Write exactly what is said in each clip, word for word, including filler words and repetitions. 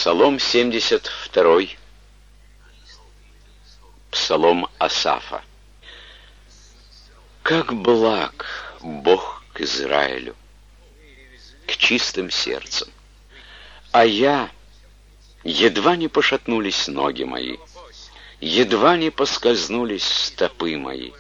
Псалом семьдесят второй. Псалом Асафа. Как благ Бог к Израилю, к чистым сердцам, а я, едва не пошатнулись ноги мои, едва не поскользнулись стопы мои.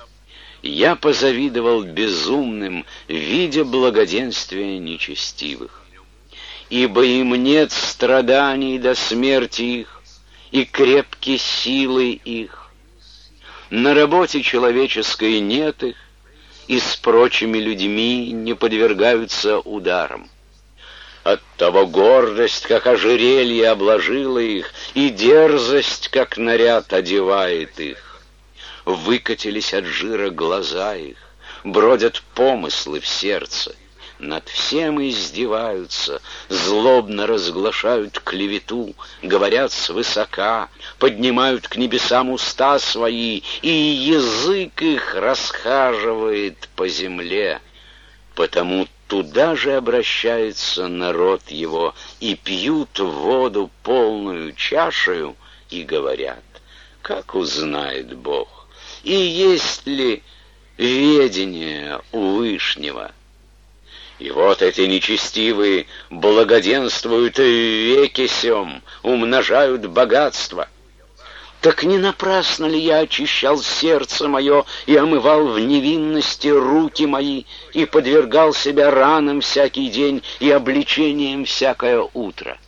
Я позавидовал безумным, видя благоденствие нечестивых. Ибо им нет страданий до смерти их, и крепки силы их. На работе человеческой нет их, и с прочими людьми не подвергаются ударам. Оттого гордость, как ожерелье, обложила их, и дерзость, как наряд, одевает их. Выкатились от жира глаза их, бродят помыслы в сердце. Над всем издеваются, злобно разглашают клевету, говорят свысока, поднимают к небесам уста свои, и язык их расхаживает по земле. Потому туда же обращается народ его, и пьют воду полную чашею, и говорят: как узнает Бог, и есть ли ведение у Вышнего? И вот эти нечестивые благоденствуют в веке сём, умножают богатство. Так не напрасно ли я очищал сердце мое и омывал в невинности руки мои, и подвергал себя ранам всякий день и обличениям всякое утро?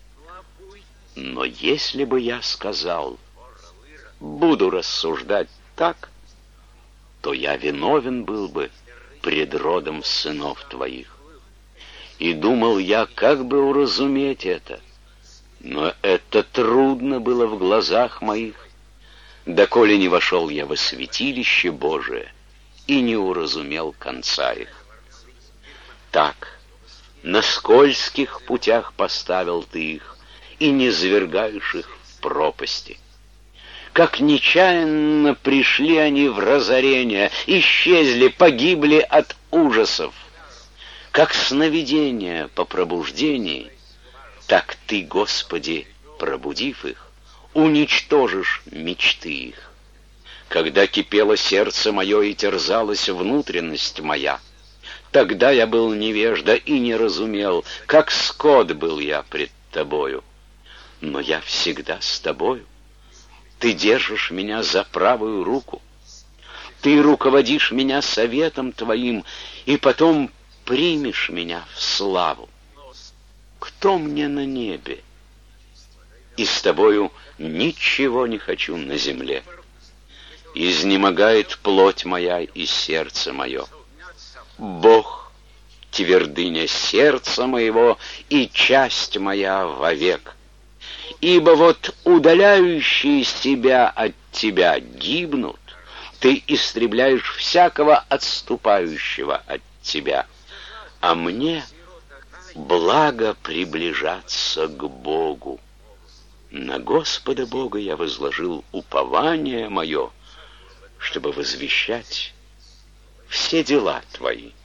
Но если бы я сказал: буду рассуждать так, то я виновен был бы пред родом сынов твоих. И думал я, как бы уразуметь это, но это трудно было в глазах моих, доколе не вошел я во святилище Божие и не уразумел конца их. Так, на скользких путях поставил ты их, и не звергаешь их в пропасти. Как нечаянно пришли они в разорение, исчезли, погибли от ужасов. Как сновидение по пробуждении, так ты, Господи, пробудив их, уничтожишь мечты их. Когда кипело сердце мое и терзалась внутренность моя, тогда я был невежда и не разумел, как скот был я пред тобою. Но я всегда с тобою. Ты держишь меня за правую руку. Ты руководишь меня советом твоим, и потом примешь меня в славу. Кто мне на небе? И с тобою ничего не хочу на земле. Изнемогает плоть моя и сердце мое. Бог — твердыня сердца моего и часть моя вовек. Ибо вот удаляющие себя от тебя гибнут, ты истребляешь всякого отступающего от тебя. А мне благо приближаться к Богу. На Господа Бога я возложил упование мое, чтобы возвещать все дела твои.